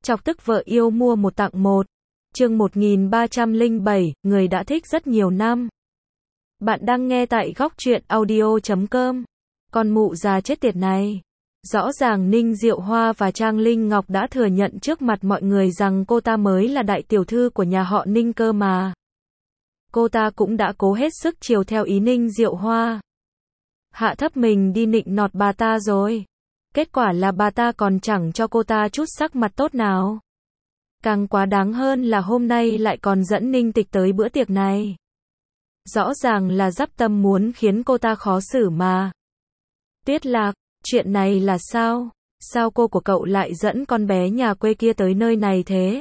Chọc tức vợ yêu mua một tặng một. Chương 1307, người đã thích rất nhiều năm. Bạn đang nghe tại góc truyện audio.com. Con mụ già chết tiệt này. Rõ ràng Ninh Diệu Hoa và Trang Linh Ngọc đã thừa nhận trước mặt mọi người rằng cô ta mới là đại tiểu thư của nhà họ Ninh cơ mà. Cô ta cũng đã cố hết sức chiều theo ý Ninh Diệu Hoa. Hạ thấp mình đi nịnh nọt bà ta rồi. Kết quả là bà ta còn chẳng cho cô ta chút sắc mặt tốt nào. Càng quá đáng hơn là hôm nay lại còn dẫn Ninh Tịch tới bữa tiệc này. Rõ ràng là dắp tâm muốn khiến cô ta khó xử mà. Tuyết Lạc, chuyện này là sao? Sao cô của cậu lại dẫn con bé nhà quê kia tới nơi này thế?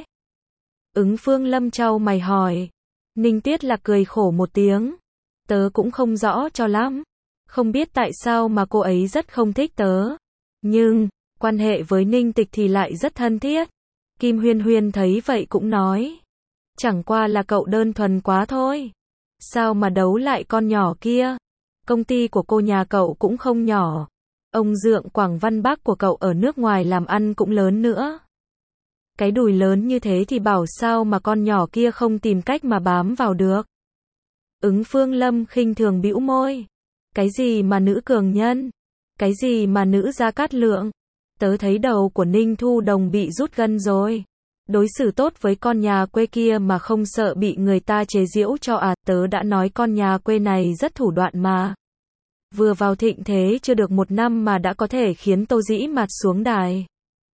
Ứng Phương Lâm chau mày hỏi. Ninh Tuyết Lạc cười khổ một tiếng. Tớ cũng không rõ cho lắm. Không biết tại sao mà cô ấy rất không thích tớ. Nhưng, quan hệ với Ninh Tịch thì lại rất thân thiết. Kim Huyên Huyên thấy vậy cũng nói. Chẳng qua là cậu đơn thuần quá thôi. Sao mà đấu lại con nhỏ kia? Công ty của cô nhà cậu cũng không nhỏ. Ông Dượng Quảng Văn Bác của cậu ở nước ngoài làm ăn cũng lớn nữa. Cái đùi lớn như thế thì bảo sao mà con nhỏ kia không tìm cách mà bám vào được. Ứng Phương Lâm khinh thường bĩu môi. Cái gì mà nữ cường nhân? Cái gì mà nữ Gia Cát Lượng? Tớ thấy đầu của Ninh Thu Đồng bị rút gân rồi. Đối xử tốt với con nhà quê kia mà không sợ bị người ta chế giễu cho à? Tớ đã nói con nhà quê này rất thủ đoạn mà. Vừa vào thịnh thế chưa được một năm mà đã có thể khiến Tô Dĩ Mạt xuống đài.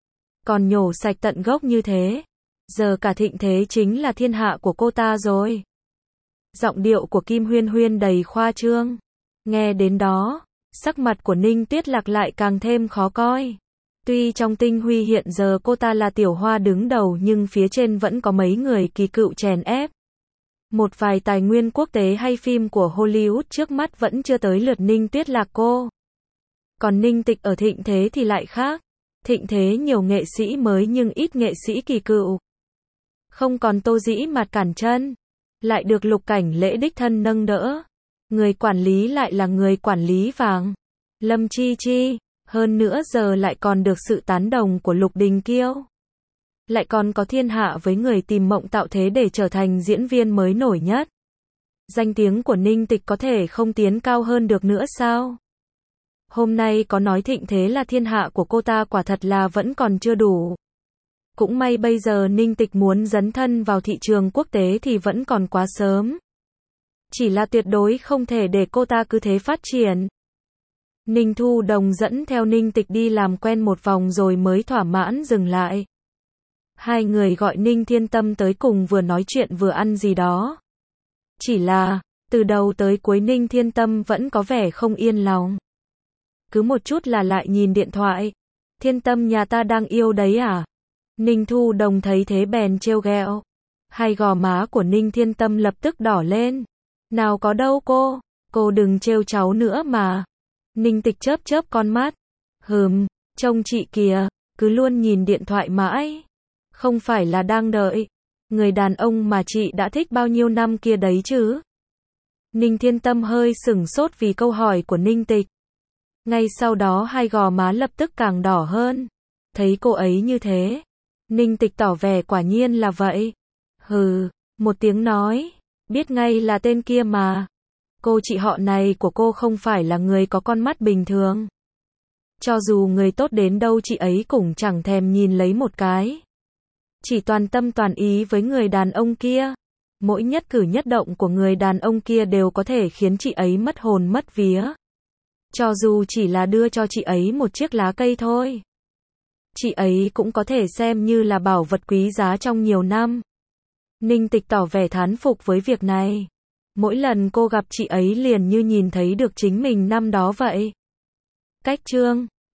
Còn nhổ sạch tận gốc như thế. Giờ cả thịnh thế chính là thiên hạ của cô ta rồi. Giọng điệu của Kim Huyên Huyên đầy khoa trương. Nghe đến đó, sắc mặt của Ninh Tuyết Lạc lại càng thêm khó coi. Tuy trong tinh huy hiện giờ cô ta là tiểu hoa đứng đầu nhưng phía trên vẫn có mấy người kỳ cựu chèn ép. Một vài tài nguyên quốc tế hay phim của Hollywood trước mắt vẫn chưa tới lượt Ninh Tuyết Lạc cô. Còn Ninh Tịch ở thịnh thế thì lại khác. Thịnh thế nhiều nghệ sĩ mới nhưng ít nghệ sĩ kỳ cựu. Không còn Tô Dĩ Mạt cản chân. Lại được Lục Cảnh Lễ đích thân nâng đỡ. Người quản lý lại là người quản lý vàng. Lâm Chi Chi. Hơn nữa giờ lại còn được sự tán đồng của Lục Đình Kiêu. Lại còn có thiên hạ với người tìm mộng tạo thế để trở thành diễn viên mới nổi nhất. Danh tiếng của Ninh Tịch có thể không tiến cao hơn được nữa sao? Hôm nay có nói thịnh thế là thiên hạ của cô ta quả thật là vẫn còn chưa đủ. Cũng may bây giờ Ninh Tịch muốn dấn thân vào thị trường quốc tế thì vẫn còn quá sớm. Chỉ là tuyệt đối không thể để cô ta cứ thế phát triển. Ninh Thu Đồng dẫn theo Ninh Tịch đi làm quen một vòng rồi mới thỏa mãn dừng lại. Hai người gọi Ninh Thiên Tâm tới cùng vừa nói chuyện vừa ăn gì đó. Chỉ là, từ đầu tới cuối Ninh Thiên Tâm vẫn có vẻ không yên lòng. Cứ một chút là lại nhìn điện thoại. Thiên Tâm nhà ta đang yêu đấy à? Ninh Thu Đồng thấy thế bèn trêu ghẹo. Hai gò má của Ninh Thiên Tâm lập tức đỏ lên. Nào có đâu cô đừng trêu cháu nữa mà. Ninh Tịch chớp chớp con mắt. Trông chị kìa, cứ luôn nhìn điện thoại mãi. Không phải là đang đợi người đàn ông mà chị đã thích bao nhiêu năm kia đấy chứ? Ninh Thiên Tâm hơi sửng sốt vì câu hỏi của Ninh Tịch. Ngay sau đó hai gò má lập tức càng đỏ hơn. Thấy cô ấy như thế, Ninh Tịch tỏ vẻ quả nhiên là vậy. Một tiếng nói, biết ngay là tên kia mà. Cô chị họ này của cô không phải là người có con mắt bình thường. Cho dù người tốt đến đâu chị ấy cũng chẳng thèm nhìn lấy một cái. Chỉ toàn tâm toàn ý với người đàn ông kia. Mỗi nhất cử nhất động của người đàn ông kia đều có thể khiến chị ấy mất hồn mất vía. Cho dù chỉ là đưa cho chị ấy một chiếc lá cây thôi. Chị ấy cũng có thể xem như là bảo vật quý giá trong nhiều năm. Ninh Tịch tỏ vẻ thán phục với việc này. Mỗi lần cô gặp chị ấy liền như nhìn thấy được chính mình năm đó vậy. Cách chương